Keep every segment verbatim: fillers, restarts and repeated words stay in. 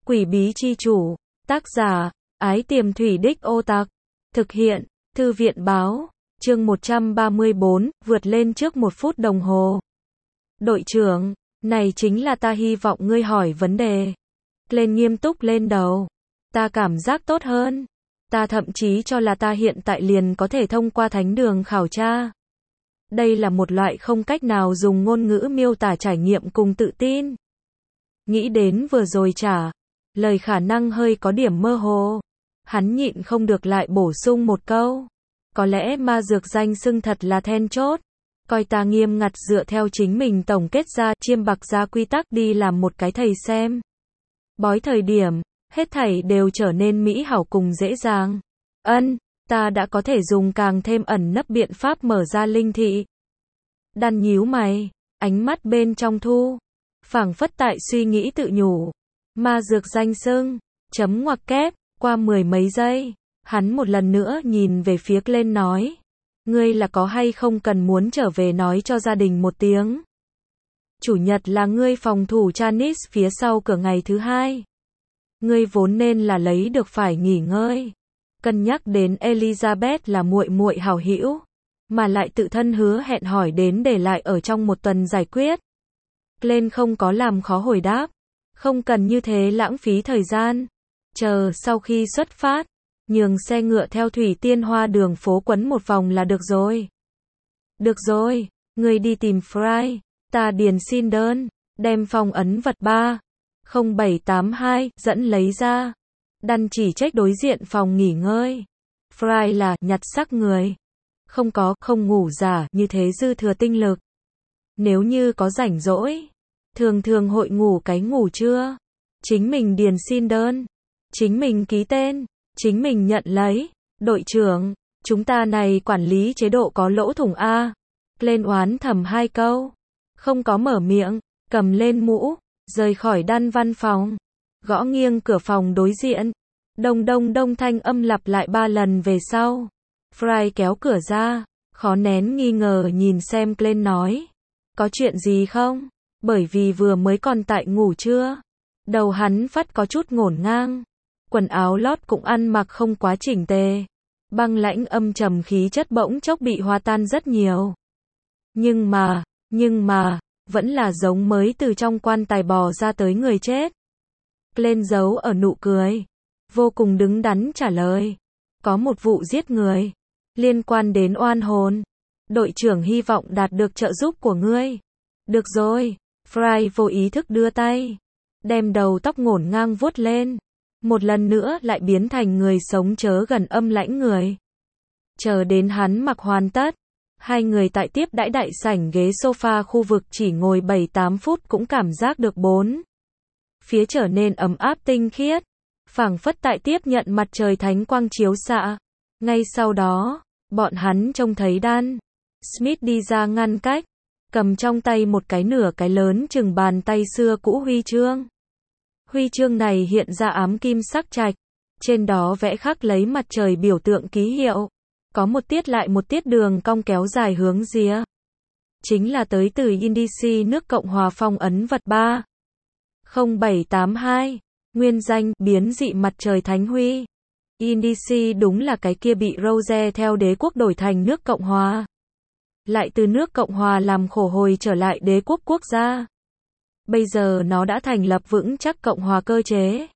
Quỷ bí chi chủ, tác giả, Ái Tiềm Thủy Đích Ô Tặc, thực hiện, Thư viện Báo, chương một trăm ba mươi bốn, vượt lên trước một phút đồng hồ. Đội trưởng, này chính là ta hy vọng ngươi hỏi vấn đề. Lên nghiêm túc lên đầu. Ta cảm giác tốt hơn. Ta thậm chí cho là ta hiện tại liền có thể thông qua thánh đường khảo tra. Đây là một loại không cách nào dùng ngôn ngữ miêu tả trải nghiệm cùng tự tin. Nghĩ đến vừa rồi trả lời khả năng hơi có điểm mơ hồ. Hắn nhịn không được lại bổ sung một câu. Có lẽ ma dược danh xưng thật là then chốt. Coi ta nghiêm ngặt dựa theo chính mình tổng kết ra, chiêm bạc ra quy tắc đi làm một cái thầy xem. Bói thời điểm, hết thảy đều trở nên mỹ hảo cùng dễ dàng. Ân, ta đã có thể dùng càng thêm ẩn nấp biện pháp mở ra linh thị. Đan nhíu mày, ánh mắt bên trong thu. Phảng phất tại suy nghĩ tự nhủ. Ma dược danh xưng, chấm ngoặc kép, qua mười mấy giây. Hắn một lần nữa nhìn về phía lên nói. Ngươi là có hay không cần muốn trở về nói cho gia đình một tiếng. Chủ nhật là ngươi phòng thủ Chanis phía sau cửa ngày thứ hai. Ngươi vốn nên là lấy được phải nghỉ ngơi. Cân nhắc đến Elizabeth là muội muội hảo hữu, mà lại tự thân hứa hẹn hỏi đến để lại ở trong một tuần giải quyết. Glenn không có làm khó hồi đáp. Không cần như thế lãng phí thời gian. Chờ sau khi xuất phát, nhường xe ngựa theo Thủy Tiên Hoa đường phố quấn một vòng là được rồi. Được rồi, ngươi đi tìm Fry, ta điền xin đơn, đem phong ấn vật ba không bảy tám hai dẫn lấy ra. Đăn chỉ trách đối diện phòng nghỉ ngơi. Fry là nhặt xác người. Không có, không ngủ giả, như thế dư thừa tinh lực. Nếu như có rảnh rỗi, thường thường hội ngủ cái ngủ trưa. Chính mình điền xin đơn, chính mình ký tên, chính mình nhận lấy. Đội trưởng, chúng ta này quản lý chế độ có lỗ thủng A. Lên oán thầm hai câu. Không có mở miệng, cầm lên mũ, rời khỏi đan văn phòng. Gõ nghiêng cửa phòng đối diện. Đông đông đông thanh âm lặp lại ba lần về sau. Fry kéo cửa ra, khó nén nghi ngờ nhìn xem Glenn nói. Có chuyện gì không? Bởi vì vừa mới còn tại ngủ trưa. Đầu hắn phát có chút ngổn ngang. Quần áo lót cũng ăn mặc không quá chỉnh tề. Băng lãnh âm trầm khí chất bỗng chốc bị hòa tan rất nhiều. Nhưng mà, nhưng mà, vẫn là giống mới từ trong quan tài bò ra tới người chết. Glenn giấu ở nụ cười. Vô cùng đứng đắn trả lời. Có một vụ giết người. Liên quan đến oan hồn. Đội trưởng hy vọng đạt được trợ giúp của ngươi. Được rồi. Fry vô ý thức đưa tay. Đem đầu tóc ngổn ngang vuốt lên. Một lần nữa lại biến thành người sống chớ gần âm lãnh người. Chờ đến hắn mặc hoàn tất. Hai người tại tiếp đãi đại sảnh ghế sofa khu vực chỉ ngồi bảy tám phút cũng cảm giác được bốn. Phía trở nên ấm áp tinh khiết. Phảng phất tại tiếp nhận mặt trời thánh quang chiếu xạ. Ngay sau đó, bọn hắn trông thấy Dan Smith đi ra ngăn cách. Cầm trong tay một cái nửa cái lớn chừng bàn tay xưa cũ huy chương. Huy chương này hiện ra ám kim sắc trạch. Trên đó vẽ khắc lấy mặt trời biểu tượng ký hiệu. Có một tiết lại một tiết đường cong kéo dài hướng rìa. Chính là tới từ Indici nước Cộng hòa phong ấn vật ba không bảy tám hai. Nguyên danh, biến dị mặt trời thánh huy. Indici đúng là cái kia bị Rose theo đế quốc đổi thành nước Cộng hòa. Lại từ nước Cộng hòa làm khổ hồi trở lại đế quốc quốc gia. Bây giờ nó đã thành lập vững chắc Cộng hòa cơ chế.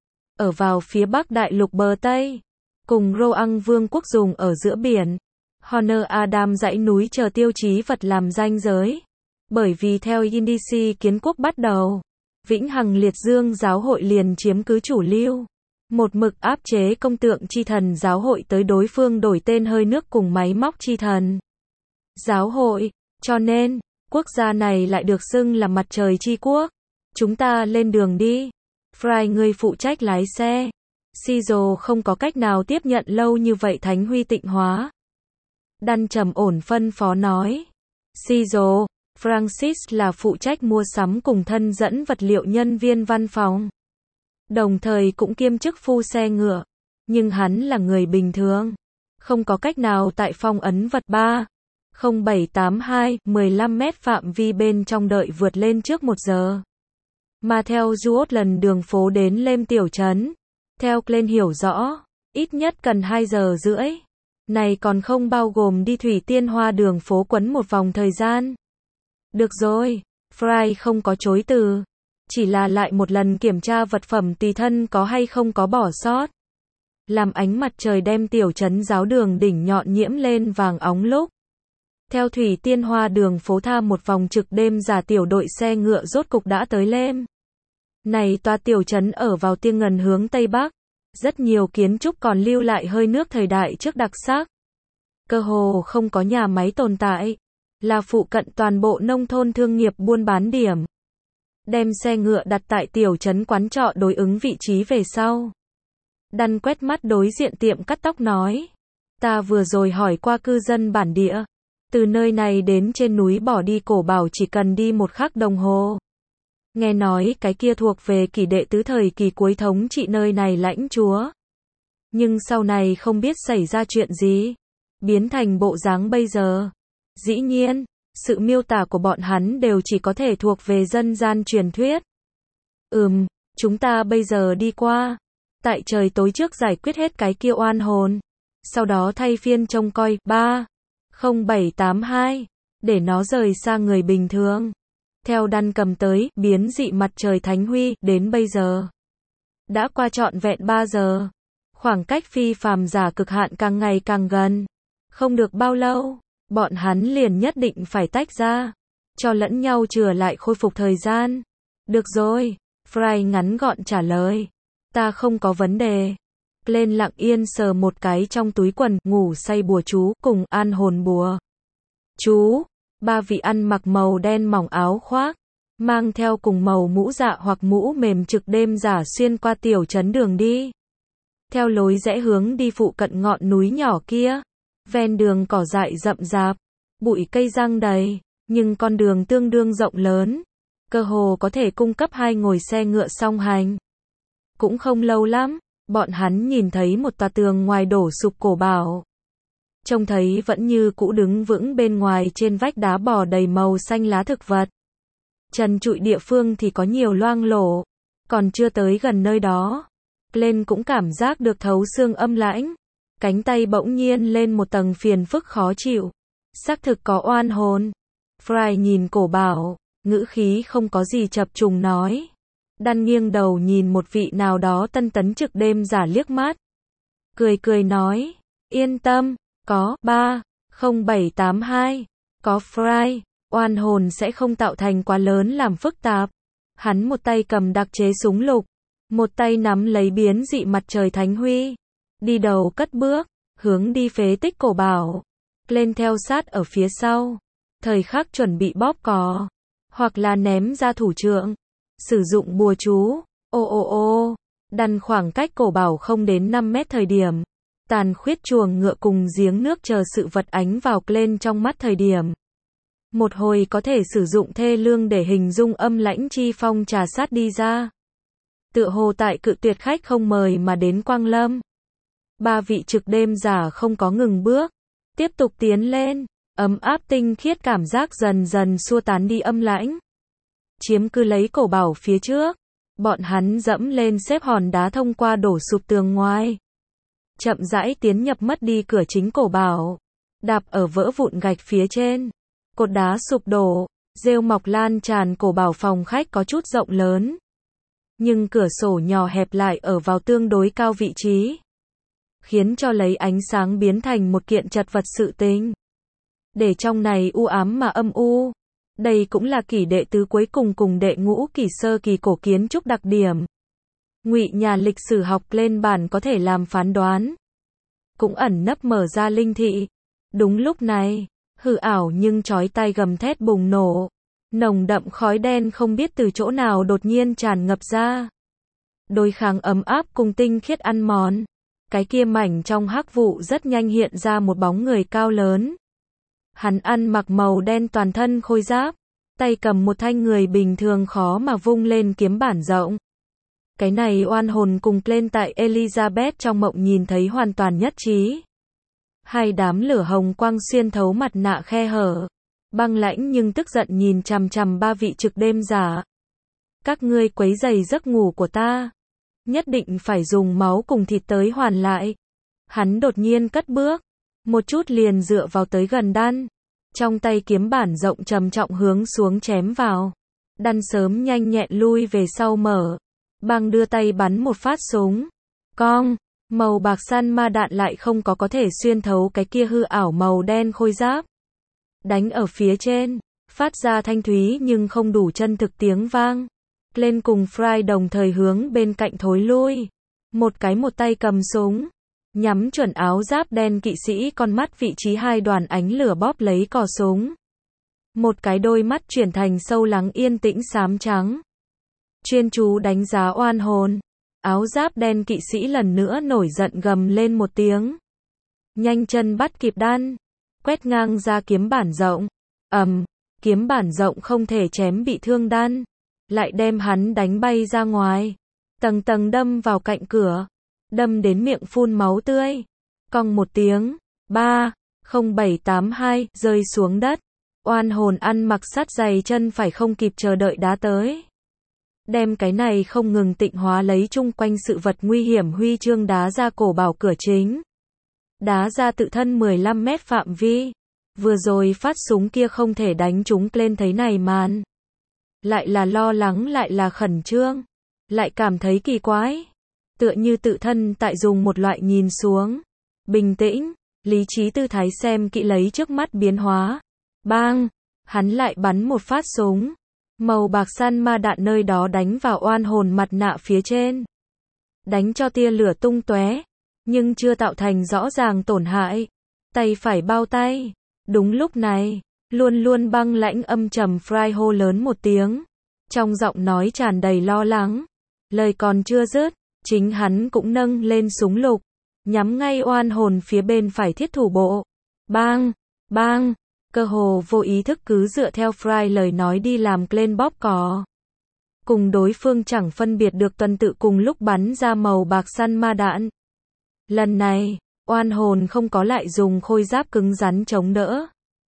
Ở vào phía bắc đại lục bờ Tây. Cùng Roang Vương quốc dùng ở giữa biển. Honor Adam dãy núi chờ tiêu chí vật làm ranh giới. Bởi vì theo Indici kiến quốc bắt đầu. Vĩnh Hằng Liệt Dương giáo hội liền chiếm cứ chủ lưu. Một mực áp chế công tượng chi thần giáo hội tới đối phương đổi tên hơi nước cùng máy móc chi thần giáo hội. Cho nên, quốc gia này lại được xưng là mặt trời chi quốc. Chúng ta lên đường đi. Fry ngươi phụ trách lái xe. Sizo không có cách nào tiếp nhận lâu như vậy thánh huy tịnh hóa. Đan trầm ổn phân phó nói. Sizo, Francis là phụ trách mua sắm cùng thân dẫn vật liệu nhân viên văn phòng. Đồng thời cũng kiêm chức phu xe ngựa. Nhưng hắn là người bình thường. Không có cách nào tại phong ấn vật ba không bảy tám hai, mười lăm mét phạm vi bên trong đợi vượt lên trước một giờ. mà theo Scotland đường phố đến Lêm tiểu trấn. Theo Glenn hiểu rõ, ít nhất cần hai giờ rưỡi. Này còn không bao gồm đi Thủy Tiên Hoa đường phố quấn một vòng thời gian. Được rồi, Fry không có chối từ. Chỉ là lại một lần kiểm tra vật phẩm tùy thân có hay không có bỏ sót. Làm ánh mặt trời đem tiểu trấn giáo đường đỉnh nhọn nhiễm lên vàng óng lúc. Theo Thủy Tiên Hoa đường phố tha một vòng trực đêm giả tiểu đội xe ngựa rốt cục đã tới Lêm. Này tòa tiểu trấn ở vào Tiêng Ngần hướng Tây Bắc. Rất nhiều kiến trúc còn lưu lại hơi nước thời đại trước đặc sắc. Cơ hồ không có nhà máy tồn tại. Là phụ cận toàn bộ nông thôn thương nghiệp buôn bán điểm. Đem xe ngựa đặt tại tiểu trấn quán trọ đối ứng vị trí về sau. Đăn quét mắt đối diện tiệm cắt tóc nói. Ta vừa rồi hỏi qua cư dân bản địa. Từ nơi này đến trên núi bỏ đi Cổ Bảo chỉ cần đi một khắc đồng hồ. Nghe nói cái kia thuộc về kỷ đệ tứ thời kỳ cuối thống trị nơi này lãnh chúa. Nhưng sau này không biết xảy ra chuyện gì. Biến thành bộ dáng bây giờ. Dĩ nhiên, sự miêu tả của bọn hắn đều chỉ có thể thuộc về dân gian truyền thuyết. Ừm, chúng ta bây giờ đi qua. Tại trời tối trước giải quyết hết cái kia oan hồn. Sau đó thay phiên trông coi, ba không bảy tám hai. Để nó rời xa người bình thường. Theo Đăn cầm tới, biến dị mặt trời Thánh Huy, đến bây giờ. Đã qua trọn vẹn ba giờ. Khoảng cách phi phàm giả cực hạn càng ngày càng gần. Không được bao lâu, bọn hắn liền nhất định phải tách ra. Cho lẫn nhau chừa lại khôi phục thời gian. Được rồi, Fry ngắn gọn trả lời. Ta không có vấn đề. Lên lặng yên sờ một cái trong túi quần, ngủ say bùa chú, cùng an hồn bùa chú. Ba vị ăn mặc màu đen mỏng áo khoác, mang theo cùng màu mũ dạ hoặc mũ mềm trực đêm giả xuyên qua tiểu trấn đường đi. Theo lối rẽ hướng đi phụ cận ngọn núi nhỏ kia. Ven đường cỏ dại rậm rạp, bụi cây răng đầy, nhưng con đường tương đương rộng lớn. Cơ hồ có thể cung cấp hai ngồi xe ngựa song hành. Cũng không lâu lắm, bọn hắn nhìn thấy một tòa tường ngoài đổ sụp Cổ Bảo. Trông thấy vẫn như cũ đứng vững bên ngoài trên vách đá bò đầy màu xanh lá thực vật. Trần trụi địa phương thì có nhiều loang lổ. Còn chưa tới gần nơi đó. Glenn cũng cảm giác được thấu xương âm lãnh. Cánh tay bỗng nhiên lên một tầng phiền phức khó chịu. Xác thực có oan hồn. Fry nhìn Cổ Bảo, ngữ khí không có gì chập trùng nói. Đăn nghiêng đầu nhìn một vị nào đó tân tấn trực đêm giả liếc mắt. Cười cười nói, yên tâm, có, ba không bảy tám hai, có Fry, oan hồn sẽ không tạo thành quá lớn làm phức tạp. Hắn một tay cầm đặc chế súng lục, một tay nắm lấy biến dị mặt trời Thánh Huy. Đi đầu cất bước, hướng đi phế tích Cổ Bảo. Lên theo sát ở phía sau. Thời khắc chuẩn bị bóp cò. Hoặc là ném ra thủ trượng. Sử dụng bùa chú. Ô ô ô. Đăn khoảng cách Cổ Bảo không đến năm mét thời điểm. Tàn khuyết chuồng ngựa cùng giếng nước chờ sự vật ánh vào lên trong mắt thời điểm. Một hồi có thể sử dụng thê lương để hình dung âm lãnh chi phong trà sát đi ra. Tựa hồ tại cự tuyệt khách không mời mà đến Quang Lâm. Ba vị trực đêm giả không có ngừng bước. Tiếp tục tiến lên. Ấm áp tinh khiết cảm giác dần dần xua tán đi âm lãnh. Chiếm cứ lấy Cổ Bảo phía trước. Bọn hắn dẫm lên xếp hòn đá thông qua đổ sụp tường ngoài. Chậm rãi tiến nhập mất đi cửa chính Cổ Bảo. Đạp ở vỡ vụn gạch phía trên. Cột đá sụp đổ. Rêu mọc lan tràn. Cổ Bảo phòng khách có chút rộng lớn. Nhưng cửa sổ nhỏ hẹp lại ở vào tương đối cao vị trí. Khiến cho lấy ánh sáng biến thành một kiện chật vật sự tình. Để trong này u ám mà âm u. Đây cũng là kỷ đệ tứ cuối cùng cùng đệ ngũ kỷ sơ kỳ cổ kiến trúc đặc điểm. Ngụy nhà lịch sử học lên bản có thể làm phán đoán. Cũng ẩn nấp mở ra linh thị. Đúng lúc này, hư ảo nhưng chói tai gầm thét bùng nổ. Nồng đậm khói đen không biết từ chỗ nào đột nhiên tràn ngập ra. Đối kháng ấm áp cùng tinh khiết ăn mòn. Cái kia mảnh trong hắc vụ rất nhanh hiện ra một bóng người cao lớn. Hắn ăn mặc màu đen toàn thân khôi giáp. Tay cầm một thanh người bình thường khó mà vung lên kiếm bản rộng. Cái này oan hồn cùng lên tại Elizabeth trong mộng nhìn thấy hoàn toàn nhất trí. Hai đám lửa hồng quang xuyên thấu mặt nạ khe hở. Băng lãnh nhưng tức giận nhìn chằm chằm ba vị trực đêm giả. Các ngươi quấy rầy giấc ngủ của ta. Nhất định phải dùng máu cùng thịt tới hoàn lại. Hắn đột nhiên cất bước. Một chút liền dựa vào tới gần Đan. Trong tay kiếm bản rộng trầm trọng hướng xuống chém vào. Đan sớm nhanh nhẹn lui về sau mở. Băng đưa tay bắn một phát súng. Cong. Màu bạc săn ma đạn lại không có có thể xuyên thấu cái kia hư ảo màu đen khôi giáp. Đánh ở phía trên. Phát ra thanh thúy nhưng không đủ chân thực tiếng vang. Lên cùng Fry đồng thời hướng bên cạnh thối lui. Một cái một tay cầm súng. Nhắm chuẩn áo giáp đen kỵ sĩ con mắt vị trí hai đoàn ánh lửa bóp lấy cò súng. Một cái đôi mắt chuyển thành sâu lắng yên tĩnh xám trắng. Chuyên chú đánh giá oan hồn. Áo giáp đen kỵ sĩ lần nữa nổi giận gầm lên một tiếng. Nhanh chân bắt kịp Đan. Quét ngang ra kiếm bản rộng. Ầm, kiếm bản rộng không thể chém bị thương Đan. Lại đem hắn đánh bay ra ngoài. Tầng tầng đâm vào cạnh cửa. Đâm đến miệng phun máu tươi. Cong một tiếng. ba, không bảy tám hai rơi xuống đất. Oan hồn ăn mặc sắt giày chân phải không kịp chờ đợi đá tới. Đem cái này không ngừng tịnh hóa lấy chung quanh sự vật nguy hiểm huy chương đá ra cổ bảo cửa chính. Đá ra tự thân mười lăm mét phạm vi. Vừa rồi phát súng kia không thể đánh chúng lên thấy này màn. Lại là lo lắng lại là khẩn trương. Lại cảm thấy kỳ quái. Tựa như tự thân tại dùng một loại nhìn xuống. Bình tĩnh, lý trí tư thái xem kỹ lấy trước mắt biến hóa. Bang! Hắn lại bắn một phát súng. Màu bạc săn ma đạn nơi đó đánh vào oan hồn mặt nạ phía trên. Đánh cho tia lửa tung tóe. Nhưng chưa tạo thành rõ ràng tổn hại. Tay phải bao tay. Đúng lúc này, luôn luôn băng lãnh âm trầm Fry hô lớn một tiếng. Trong giọng nói tràn đầy lo lắng. Lời còn chưa dứt, chính hắn cũng nâng lên súng lục. Nhắm ngay oan hồn phía bên phải thiết thủ bộ. Bang! Bang! Cơ hồ vô ý thức cứ dựa theo Fry lời nói đi làm lên bóp cò. Cùng đối phương chẳng phân biệt được tuần tự cùng lúc bắn ra màu bạc săn ma đạn. Lần này, oan hồn không có lại dùng khôi giáp cứng rắn chống đỡ.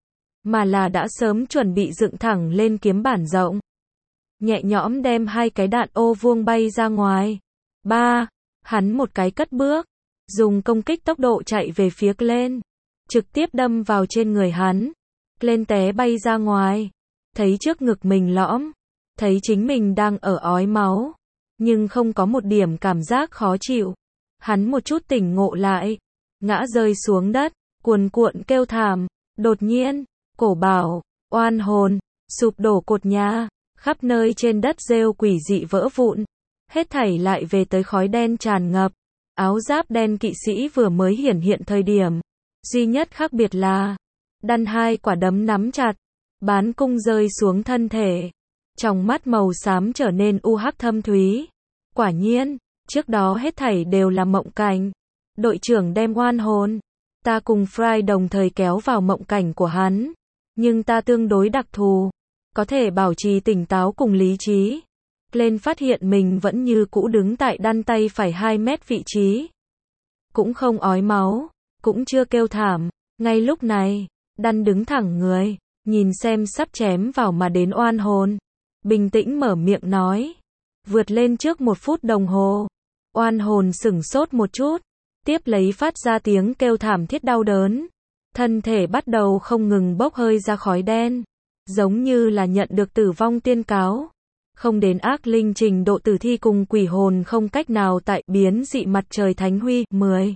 Mà là đã sớm chuẩn bị dựng thẳng lên kiếm bản rộng. Nhẹ nhõm đem hai cái đạn ô vuông bay ra ngoài. Ba, hắn một cái cất bước. Dùng công kích tốc độ chạy về phía Glenn. Trực tiếp đâm vào trên người hắn. Glenn té bay ra ngoài. Thấy trước ngực mình lõm. Thấy chính mình đang ở ói máu. Nhưng không có một điểm cảm giác khó chịu. Hắn một chút tỉnh ngộ lại. Ngã rơi xuống đất. Cuồn cuộn kêu thảm. Đột nhiên, cổ bảo, oan hồn, sụp đổ cột nhà. Khắp nơi trên đất rêu quỷ dị vỡ vụn. Hết thảy lại về tới khói đen tràn ngập. Áo giáp đen kỵ sĩ vừa mới hiển hiện thời điểm. Duy nhất khác biệt là Đan hai quả đấm nắm chặt. Bán cung rơi xuống thân thể. Trong mắt màu xám trở nên u hắc thâm thúy. Quả nhiên, trước đó hết thảy đều là mộng cảnh. Đội trưởng đem oan hồn. Ta cùng Fry đồng thời kéo vào mộng cảnh của hắn. Nhưng ta tương đối đặc thù. Có thể bảo trì tỉnh táo cùng lý trí. Lên phát hiện mình vẫn như cũ đứng tại Đan tay phải hai mét vị trí. Cũng không ói máu. Cũng chưa kêu thảm. Ngay lúc này, Đan đứng thẳng người. Nhìn xem sắp chém vào mà đến oan hồn. Bình tĩnh mở miệng nói. Vượt lên trước một phút đồng hồ. Oan hồn sửng sốt một chút. Tiếp lấy phát ra tiếng kêu thảm thiết đau đớn. Thân thể bắt đầu không ngừng bốc hơi ra khói đen. Giống như là nhận được tử vong tiên cáo. Không đến ác linh trình độ tử thi cùng quỷ hồn không cách nào tại biến dị mặt trời thánh huy. mười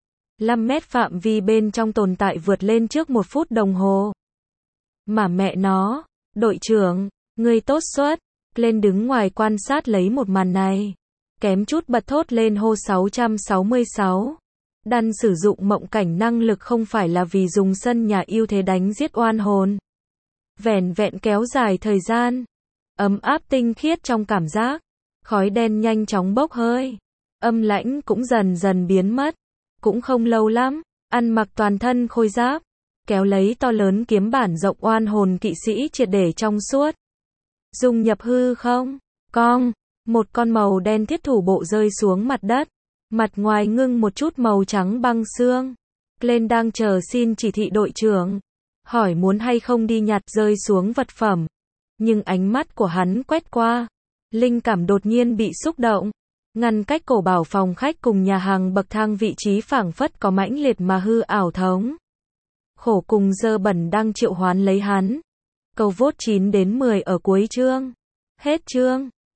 lăm mét phạm vi bên trong tồn tại vượt lên trước một phút đồng hồ. Mà mẹ nó, đội trưởng, ngươi tốt xuất. Lên đứng ngoài quan sát lấy một màn này. Kém chút bật thốt lên hô sáu trăm sáu mươi sáu. Đan sử dụng mộng cảnh năng lực không phải là vì dùng sân nhà ưu thế đánh giết oan hồn. Vẻn vẹn kéo dài thời gian. Ấm áp tinh khiết trong cảm giác. Khói đen nhanh chóng bốc hơi. Âm lãnh cũng dần dần biến mất. Cũng không lâu lắm. Ăn mặc toàn thân khôi giáp. Kéo lấy to lớn kiếm bản rộng oan hồn kỵ sĩ triệt để trong suốt. Dùng nhập hư không? Cong. Một con màu đen thiết thủ bộ rơi xuống mặt đất. Mặt ngoài ngưng một chút màu trắng băng xương. Glenn đang chờ xin chỉ thị đội trưởng. Hỏi muốn hay không đi nhặt rơi xuống vật phẩm. Nhưng ánh mắt của hắn quét qua. Linh cảm đột nhiên bị xúc động. Ngăn cách cổ bảo phòng khách cùng nhà hàng bậc thang vị trí phảng phất có mãnh liệt mà hư ảo thống. Khổ cùng dơ bẩn đang triệu hoán lấy hắn. Câu vốt chín đến mười ở cuối chương. Hết chương.